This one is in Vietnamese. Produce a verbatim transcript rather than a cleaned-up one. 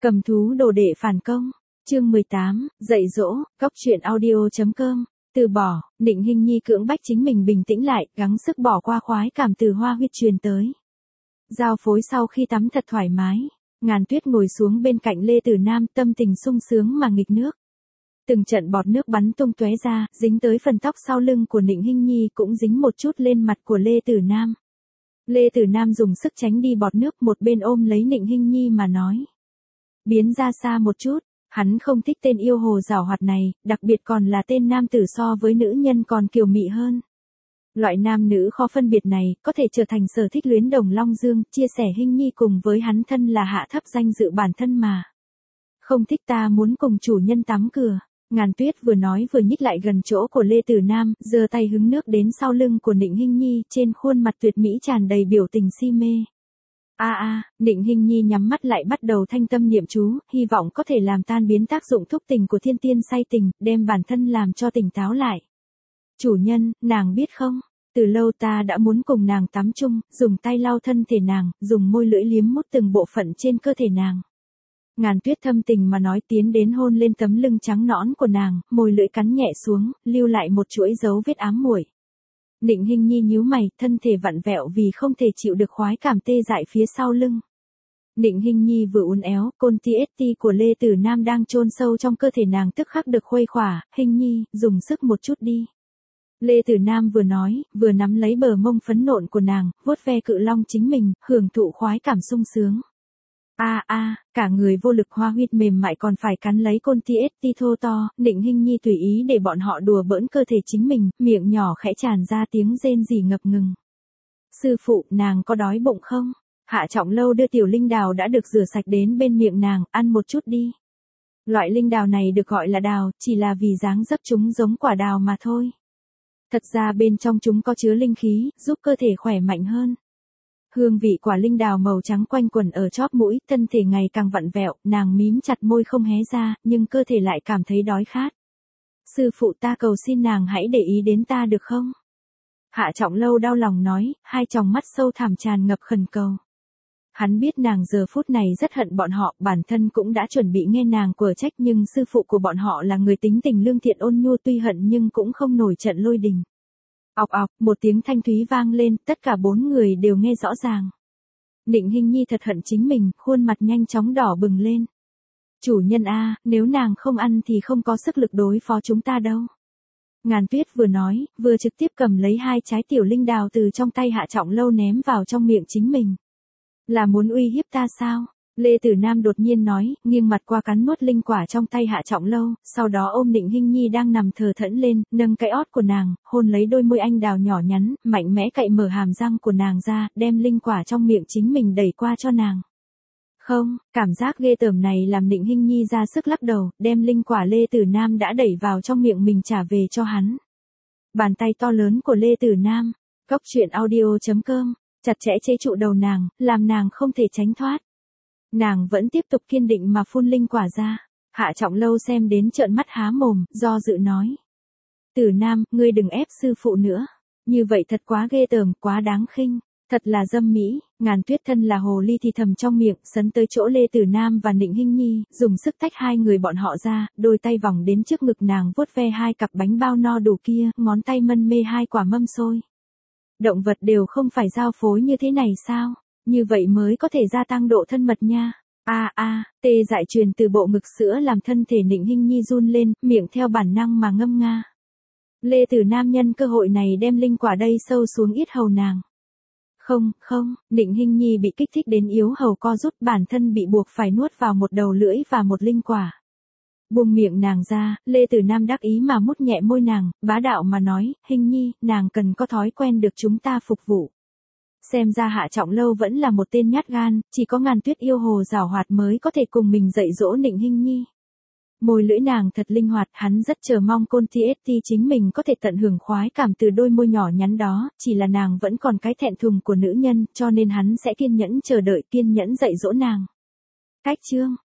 Cầm thú đồ đệ phản công. Chương mười tám, dạy dỗ, cóc truyện audio chấm com. Từ bỏ, Định Hinh Nhi cưỡng bách chính mình bình tĩnh lại, gắng sức bỏ qua khoái cảm từ Hoa Huyết truyền tới. Giao phối sau khi tắm thật thoải mái, Ngàn Tuyết ngồi xuống bên cạnh Lê Tử Nam, tâm tình sung sướng mà nghịch nước. Từng trận bọt nước bắn tung tóe ra, dính tới phần tóc sau lưng của Định Hinh Nhi, cũng dính một chút lên mặt của Lê Tử Nam. Lê Tử Nam dùng sức tránh đi bọt nước, một bên ôm lấy Định Hinh Nhi mà nói: biến ra xa một chút. Hắn không thích tên yêu hồ giảo hoạt này, đặc biệt còn là tên nam tử so với nữ nhân còn kiều mị hơn. Loại nam nữ khó phân biệt này, có thể trở thành sở thích luyến đồng Long Dương, chia sẻ Hinh Nhi cùng với hắn thân là hạ thấp danh dự bản thân mà. Không thích ta muốn cùng chủ nhân tắm cửa. Ngàn Tuyết vừa nói vừa nhích lại gần chỗ của Lê Tử Nam, giơ tay hứng nước đến sau lưng của Định Hinh Nhi, trên khuôn mặt tuyệt mỹ tràn đầy biểu tình si mê. A a, à, Định Hinh Nhi nhắm mắt lại bắt đầu thanh tâm niệm chú, hy vọng có thể làm tan biến tác dụng thúc tình của thiên tiên say tình, đem bản thân làm cho tỉnh táo lại. Chủ nhân, nàng biết không, từ lâu ta đã muốn cùng nàng tắm chung, dùng tay lau thân thể nàng, dùng môi lưỡi liếm mút từng bộ phận trên cơ thể nàng. Ngàn Tuyết thâm tình mà nói, tiến đến hôn lên tấm lưng trắng nõn của nàng, môi lưỡi cắn nhẹ xuống, lưu lại một chuỗi dấu vết ám muội. Định Hinh Nhi nhíu mày, thân thể vặn vẹo vì không thể chịu được khoái cảm tê dại phía sau lưng. Định Hinh Nhi vừa uốn éo, côn ti ét ti của Lê Tử Nam đang chôn sâu trong cơ thể nàng tức khắc được khuây khỏa. Hinh Nhi, dùng sức một chút đi. Lê Tử Nam vừa nói, vừa nắm lấy bờ mông phấn nộn của nàng, vuốt ve cự long chính mình, hưởng thụ khoái cảm sung sướng. A a, cả người vô lực Hoa Huyết mềm mại còn phải cắn lấy côn ti ét ti thô to. Định Hinh Nhi tùy ý để bọn họ đùa bỡn cơ thể chính mình, miệng nhỏ khẽ tràn ra tiếng rên rỉ ngập ngừng. Sư phụ, nàng có đói bụng không? Hạ Trọng Lâu đưa tiểu linh đào đã được rửa sạch đến bên miệng nàng, ăn một chút đi. Loại linh đào này được gọi là đào, chỉ là vì dáng dấp chúng giống quả đào mà thôi. Thật ra bên trong chúng có chứa linh khí, giúp cơ thể khỏe mạnh hơn. Hương vị quả linh đào màu trắng quanh quẩn ở chóp mũi, thân thể ngày càng vặn vẹo, nàng mím chặt môi không hé ra, nhưng cơ thể lại cảm thấy đói khát. Sư phụ, ta cầu xin nàng hãy để ý đến ta được không? Hạ Trọng Lâu đau lòng nói, hai tròng mắt sâu thẳm tràn ngập khẩn cầu. Hắn biết nàng giờ phút này rất hận bọn họ, bản thân cũng đã chuẩn bị nghe nàng quở trách, nhưng sư phụ của bọn họ là người tính tình lương thiện ôn nhu, tuy hận nhưng cũng không nổi trận lôi đình. Ọc ọc, một tiếng thanh thúy vang lên, tất cả bốn người đều nghe rõ ràng. Định Hinh Nhi thật hận chính mình, khuôn mặt nhanh chóng đỏ bừng lên. Chủ nhân a, nếu nàng không ăn thì không có sức lực đối phó chúng ta đâu. Ngàn Tuyết vừa nói, vừa trực tiếp cầm lấy hai trái tiểu linh đào từ trong tay Hạ Trọng Lâu ném vào trong miệng chính mình. Là muốn uy hiếp ta sao? Lê Tử Nam đột nhiên nói, nghiêng mặt qua cắn nuốt linh quả trong tay Hạ Trọng Lâu, sau đó ôm Định Hinh Nhi đang nằm thờ thẫn lên, nâng cái ót của nàng, hôn lấy đôi môi anh đào nhỏ nhắn, mạnh mẽ cậy mở hàm răng của nàng ra, đem linh quả trong miệng chính mình đẩy qua cho nàng. Không, cảm giác ghê tởm này làm Định Hinh Nhi ra sức lắc đầu, đem linh quả Lê Tử Nam đã đẩy vào trong miệng mình trả về cho hắn. Bàn tay to lớn của Lê Tử Nam, cóc truyện audio chấm com, chặt chẽ chế trụ đầu nàng, làm nàng không thể tránh thoát. Nàng vẫn tiếp tục kiên định mà phun linh quả ra. Hạ Trọng Lâu xem đến trợn mắt há mồm, do dự nói. Tử Nam, ngươi đừng ép sư phụ nữa. Như vậy thật quá ghê tởm, quá đáng khinh. Thật là dâm mỹ. Ngàn Tuyết thân là hồ ly thì thầm trong miệng, sấn tới chỗ Lê Tử Nam và Định Hinh Nhi, dùng sức tách hai người bọn họ ra, đôi tay vòng đến trước ngực nàng vuốt ve hai cặp bánh bao no đủ kia, ngón tay mân mê hai quả mâm xôi. Động vật đều không phải giao phối như thế này sao? Như vậy mới có thể gia tăng độ thân mật nha. A a, tê dại truyền từ bộ ngực sữa làm thân thể Định Hinh Nhi run lên, miệng theo bản năng mà ngâm nga. Lê Tử Nam nhân cơ hội này đem linh quả đầy sâu xuống yết hầu nàng. Không, không, Định Hinh Nhi bị kích thích đến yếu hầu co rút, bản thân bị buộc phải nuốt vào một đầu lưỡi và một linh quả. Buông miệng nàng ra, Lê Tử Nam đắc ý mà mút nhẹ môi nàng, bá đạo mà nói, Hinh Nhi, nàng cần có thói quen được chúng ta phục vụ. Xem ra Hạ Trọng Lâu vẫn là một tên nhát gan, chỉ có Ngàn Tuyết yêu hồ giảo hoạt mới có thể cùng mình dạy dỗ Định Hinh Nhi. Môi lưỡi nàng thật linh hoạt, hắn rất chờ mong côn ti ét ti chính mình có thể tận hưởng khoái cảm từ đôi môi nhỏ nhắn đó, chỉ là nàng vẫn còn cái thẹn thùng của nữ nhân, cho nên hắn sẽ kiên nhẫn chờ đợi, kiên nhẫn dạy dỗ nàng. Cách chương